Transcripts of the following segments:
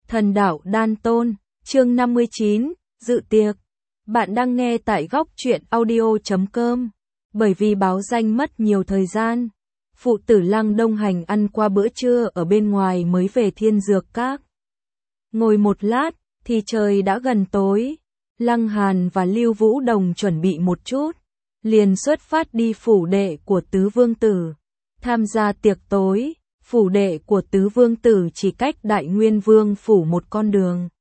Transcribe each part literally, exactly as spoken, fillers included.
Thần đạo đan tôn, chương năm mươi chín, dự tiệc. Bạn đang nghe tại góc truyện audio chấm com. Bởi vì báo danh mất nhiều thời gian, phụ tử Lăng Đông Hành ăn qua bữa trưa ở bên ngoài mới về Thiên Dược Các. Ngồi một lát, thì trời đã gần tối. Lăng Hàn và Lưu Vũ Đồng chuẩn bị một chút, liền xuất phát đi phủ đệ của Tứ Vương Tử, tham gia tiệc tối. Phủ đệ của Tứ Vương Tử chỉ cách Đại Nguyên Vương phủ một con đường.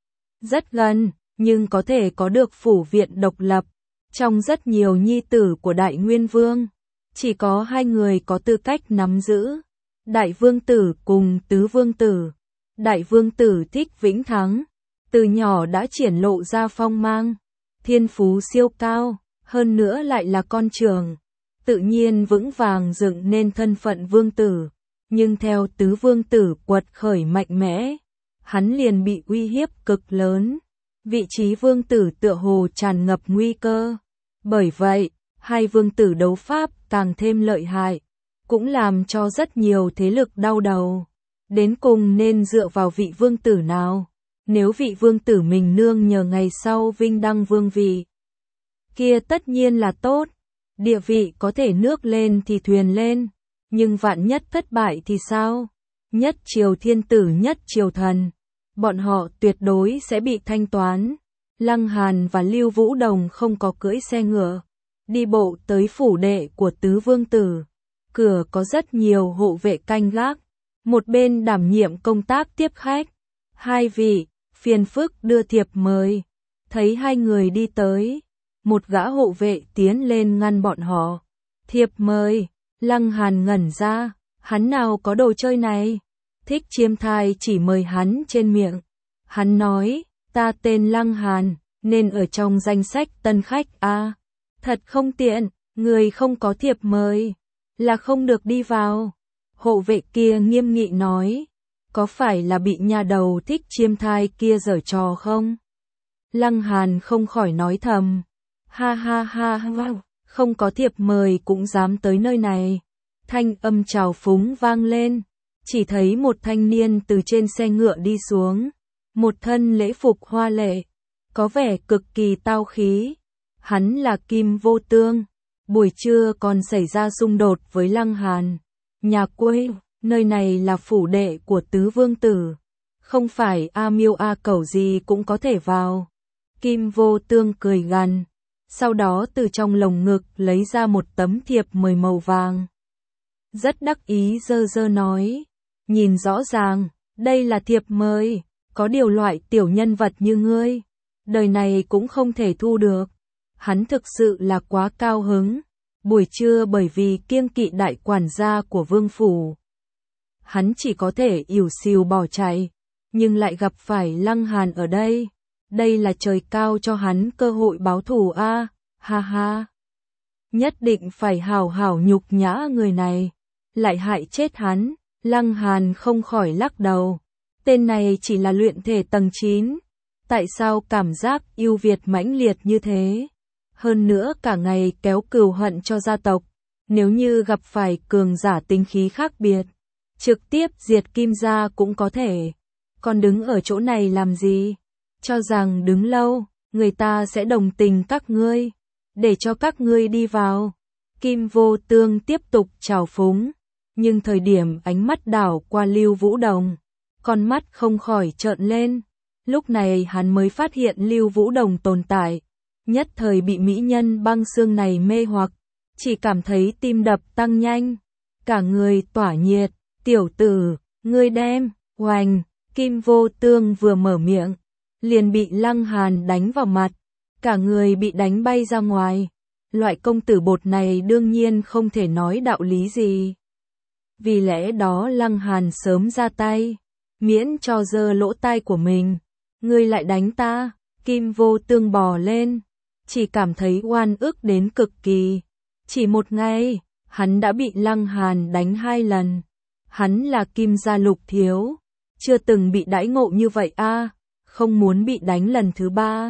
Rất gần, nhưng có thể có được phủ viện độc lập. Trong rất nhiều nhi tử của Đại Nguyên Vương, chỉ có hai người có tư cách nắm giữ. Đại Vương Tử cùng Tứ Vương Tử. Đại Vương Tử thích Vĩnh Thắng, từ nhỏ đã triển lộ ra phong mang, thiên phú siêu cao, hơn nữa lại là con trưởng, tự nhiên vững vàng dựng nên thân phận Vương Tử. Nhưng theo Tứ Vương Tử quật khởi mạnh mẽ, hắn liền bị uy hiếp cực lớn. Vị trí Vương Tử tựa hồ tràn ngập nguy cơ. Bởi vậy, hai Vương Tử đấu pháp càng thêm lợi hại, cũng làm cho rất nhiều thế lực đau đầu. Đến cùng nên dựa vào vị Vương Tử nào? Nếu vị Vương Tử mình nương nhờ ngày sau vinh đăng vương vị, kia tất nhiên là tốt. Địa vị có thể nước lên thì thuyền lên. Nhưng vạn nhất thất bại thì sao? Nhất triều thiên tử nhất triều thần, bọn họ tuyệt đối sẽ bị thanh toán. Lăng Hàn và Lưu Vũ Đồng không có cưỡi xe ngựa, đi bộ tới phủ đệ của Tứ Vương Tử. Cửa có rất nhiều hộ vệ canh gác, một bên đảm nhiệm công tác tiếp khách. Hai vị, phiền phức đưa thiệp mời. Thấy hai người đi tới, một gã hộ vệ tiến lên ngăn bọn họ. Thiệp mời. Lăng Hàn ngẩn ra, hắn nào có đồ chơi này? Thích Chiêm Thai chỉ mời hắn trên miệng. Hắn nói, ta tên Lăng Hàn, nên ở trong danh sách tân khách a. À, thật không tiện, người không có thiệp mời, là không được đi vào. Hộ vệ kia nghiêm nghị nói, có phải là bị nhà đầu Thích Chiêm Thai kia giở trò không? Lăng Hàn không khỏi nói thầm, ha ha ha ha. Không có thiệp mời cũng dám tới nơi này. Thanh âm trào phúng vang lên, chỉ thấy một thanh niên từ trên xe ngựa đi xuống, một thân lễ phục hoa lệ, có vẻ cực kỳ tao khí. Hắn là Kim Vô Tương, buổi trưa còn xảy ra xung đột với Lăng Hàn. Nhà quê, nơi này là phủ đệ của Tứ Vương Tử, không phải a miêu a cẩu gì cũng có thể vào. Kim Vô Tương cười gằn, sau đó từ trong lồng ngực lấy ra một tấm thiệp mời màu vàng. Rất đắc ý dơ dơ nói, nhìn rõ ràng, đây là thiệp mời, có điều loại tiểu nhân vật như ngươi, đời này cũng không thể thu được. Hắn thực sự là quá cao hứng, buổi trưa bởi vì kiêng kỵ đại quản gia của vương phủ, hắn chỉ có thể ỉu xìu bỏ chạy, nhưng lại gặp phải Lăng Hàn ở đây. Đây là trời cao cho hắn cơ hội báo thù a, à, ha ha. Nhất định phải hào hào nhục nhã người này, lại hại chết hắn. Lăng Hàn không khỏi lắc đầu. Tên này chỉ là luyện thể tầng chín, tại sao cảm giác yêu Việt mãnh liệt như thế? Hơn nữa cả ngày kéo cừu hận cho gia tộc, nếu như gặp phải cường giả tính khí khác biệt, trực tiếp diệt Kim gia cũng có thể. Còn đứng ở chỗ này làm gì? Cho rằng đứng lâu, người ta sẽ đồng tình các ngươi, để cho các ngươi đi vào. Kim Vô Tương tiếp tục trào phúng, nhưng thời điểm ánh mắt đảo qua Lưu Vũ Đồng, con mắt không khỏi trợn lên. Lúc này hắn mới phát hiện Lưu Vũ Đồng tồn tại, nhất thời bị mỹ nhân băng xương này mê hoặc, chỉ cảm thấy tim đập tăng nhanh, cả người tỏa nhiệt. Tiểu tử, ngươi đem, oành. Kim Vô Tương vừa mở miệng, liền bị Lăng Hàn đánh vào mặt, cả người bị đánh bay ra ngoài. Loại công tử bột này đương nhiên không thể nói đạo lý gì. Vì lẽ đó Lăng Hàn sớm ra tay, miễn cho dơ lỗ tai của mình. Ngươi lại đánh ta? Kim Vô Tương bò lên, chỉ cảm thấy oan ức đến cực kỳ. Chỉ một ngày, hắn đã bị Lăng Hàn đánh hai lần. Hắn là Kim gia lục thiếu, chưa từng bị đãi ngộ như vậy a, à, không muốn bị đánh lần thứ ba.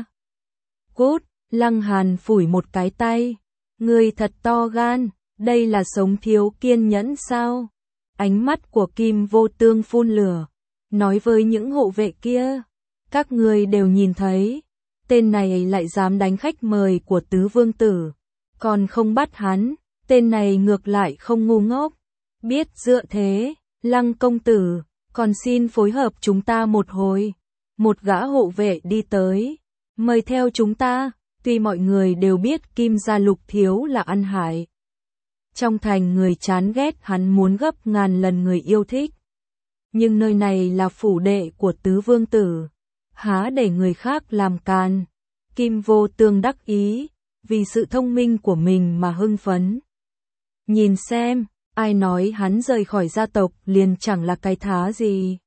Cút, Lăng Hàn phủi một cái tay, ngươi thật to gan, đây là sống thiếu kiên nhẫn sao? Ánh mắt của Kim Vô Tương phun lửa, nói với những hộ vệ kia, các người đều nhìn thấy, tên này lại dám đánh khách mời của tứ vương tử, còn không bắt hắn, tên này ngược lại không ngu ngốc, biết dựa thế, Lăng công tử, còn xin phối hợp chúng ta một hồi. Một gã hộ vệ đi tới, mời theo chúng ta, tuy mọi người đều biết Kim gia Lục thiếu là ăn hại. Trong thành người chán ghét hắn muốn gấp ngàn lần người yêu thích. Nhưng nơi này là phủ đệ của tứ vương tử, há để người khác làm càn. Kim Vô Tương đắc ý, vì sự thông minh của mình mà hưng phấn. Nhìn xem, ai nói hắn rời khỏi gia tộc liền chẳng là cái thá gì.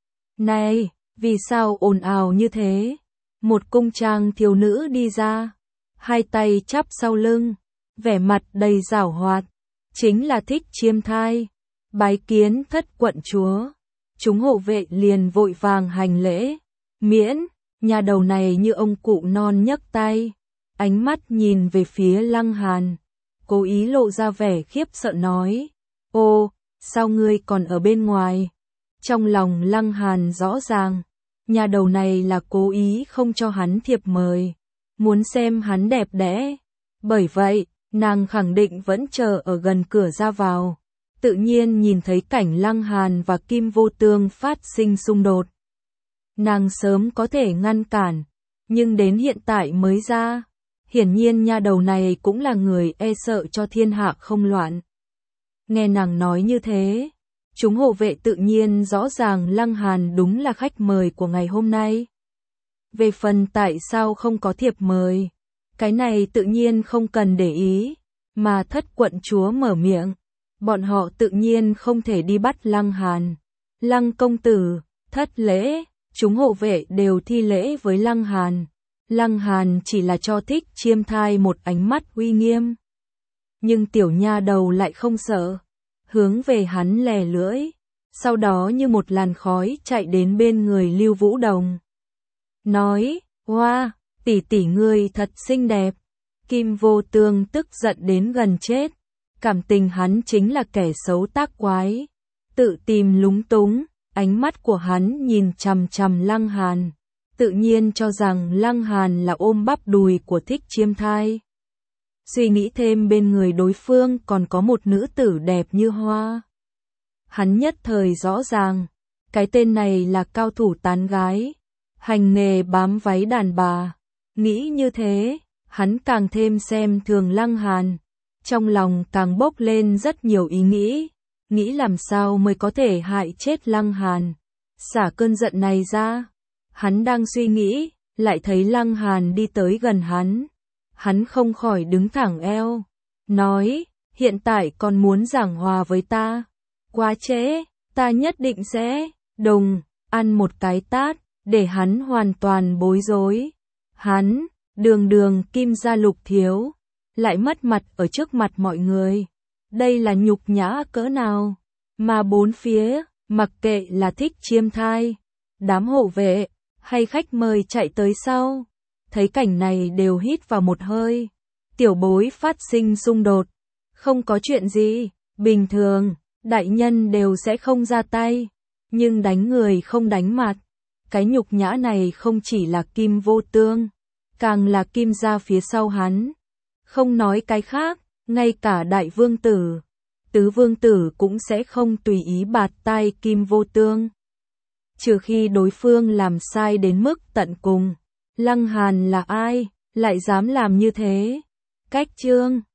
Này, vì sao ồn ào như thế? Một cung trang thiếu nữ đi ra, hai tay chắp sau lưng, vẻ mặt đầy giảo hoạt, chính là Thích Chiêm Thai, bái kiến thất quận chúa. Chúng hộ vệ liền vội vàng hành lễ, miễn, nhà đầu này như ông cụ non nhấc tay, ánh mắt nhìn về phía Lăng Hàn, cố ý lộ ra vẻ khiếp sợ nói, ô, sao ngươi còn ở bên ngoài? Trong lòng Lăng Hàn rõ ràng, nhà đầu này là cố ý không cho hắn thiệp mời, muốn xem hắn đẹp đẽ. Bởi vậy, nàng khẳng định vẫn chờ ở gần cửa ra vào, tự nhiên nhìn thấy cảnh Lăng Hàn và Kim Vô Tương phát sinh xung đột. Nàng sớm có thể ngăn cản, nhưng đến hiện tại mới ra, hiển nhiên nha đầu này cũng là người e sợ cho thiên hạ không loạn. Nghe nàng nói như thế, chúng hộ vệ tự nhiên rõ ràng Lăng Hàn đúng là khách mời của ngày hôm nay. Về phần tại sao không có thiệp mời, cái này tự nhiên không cần để ý, mà thất quận chúa mở miệng, bọn họ tự nhiên không thể đi bắt Lăng Hàn. Lăng công tử, thất lễ, chúng hộ vệ đều thi lễ với Lăng Hàn. Lăng Hàn chỉ là cho Thích Chiêm Thai một ánh mắt uy nghiêm. Nhưng tiểu nha đầu lại không sợ, hướng về hắn lè lưỡi, sau đó như một làn khói chạy đến bên người Lưu Vũ Đồng. Nói, hoa, wow, tỷ tỷ ngươi thật xinh đẹp. Kim Vô Tương tức giận đến gần chết, cảm tình hắn chính là kẻ xấu tác quái, tự tìm lúng túng, ánh mắt của hắn nhìn chằm chằm Lăng Hàn, tự nhiên cho rằng Lăng Hàn là ôm bắp đùi của Thích Chiêm Thai. Suy nghĩ thêm bên người đối phương còn có một nữ tử đẹp như hoa. Hắn nhất thời rõ ràng, cái tên này là cao thủ tán gái, hành nghề bám váy đàn bà. Nghĩ như thế, hắn càng thêm xem thường Lăng Hàn, trong lòng càng bốc lên rất nhiều ý nghĩ, nghĩ làm sao mới có thể hại chết Lăng Hàn, xả cơn giận này ra. Hắn đang suy nghĩ, lại thấy Lăng Hàn đi tới gần hắn. Hắn không khỏi đứng thẳng eo, nói, hiện tại còn muốn giảng hòa với ta. Quá trễ, ta nhất định sẽ, đùng, ăn một cái tát, để hắn hoàn toàn bối rối. Hắn, đường đường Kim gia Lục thiếu, lại mất mặt ở trước mặt mọi người. Đây là nhục nhã cỡ nào, mà bốn phía, mặc kệ là Thích Chiêm Thai, đám hộ vệ, hay khách mời chạy tới sau, thấy cảnh này đều hít vào một hơi. Tiểu bối phát sinh xung đột, không có chuyện gì, bình thường, đại nhân đều sẽ không ra tay, nhưng đánh người không đánh mặt. Cái nhục nhã này không chỉ là Kim Vô Tương, càng là Kim gia phía sau hắn. Không nói cái khác, ngay cả đại vương tử, tứ vương tử cũng sẽ không tùy ý bạt tai Kim Vô Tương, trừ khi đối phương làm sai đến mức tận cùng. Lăng Hàn là ai, lại dám làm như thế? Cách chương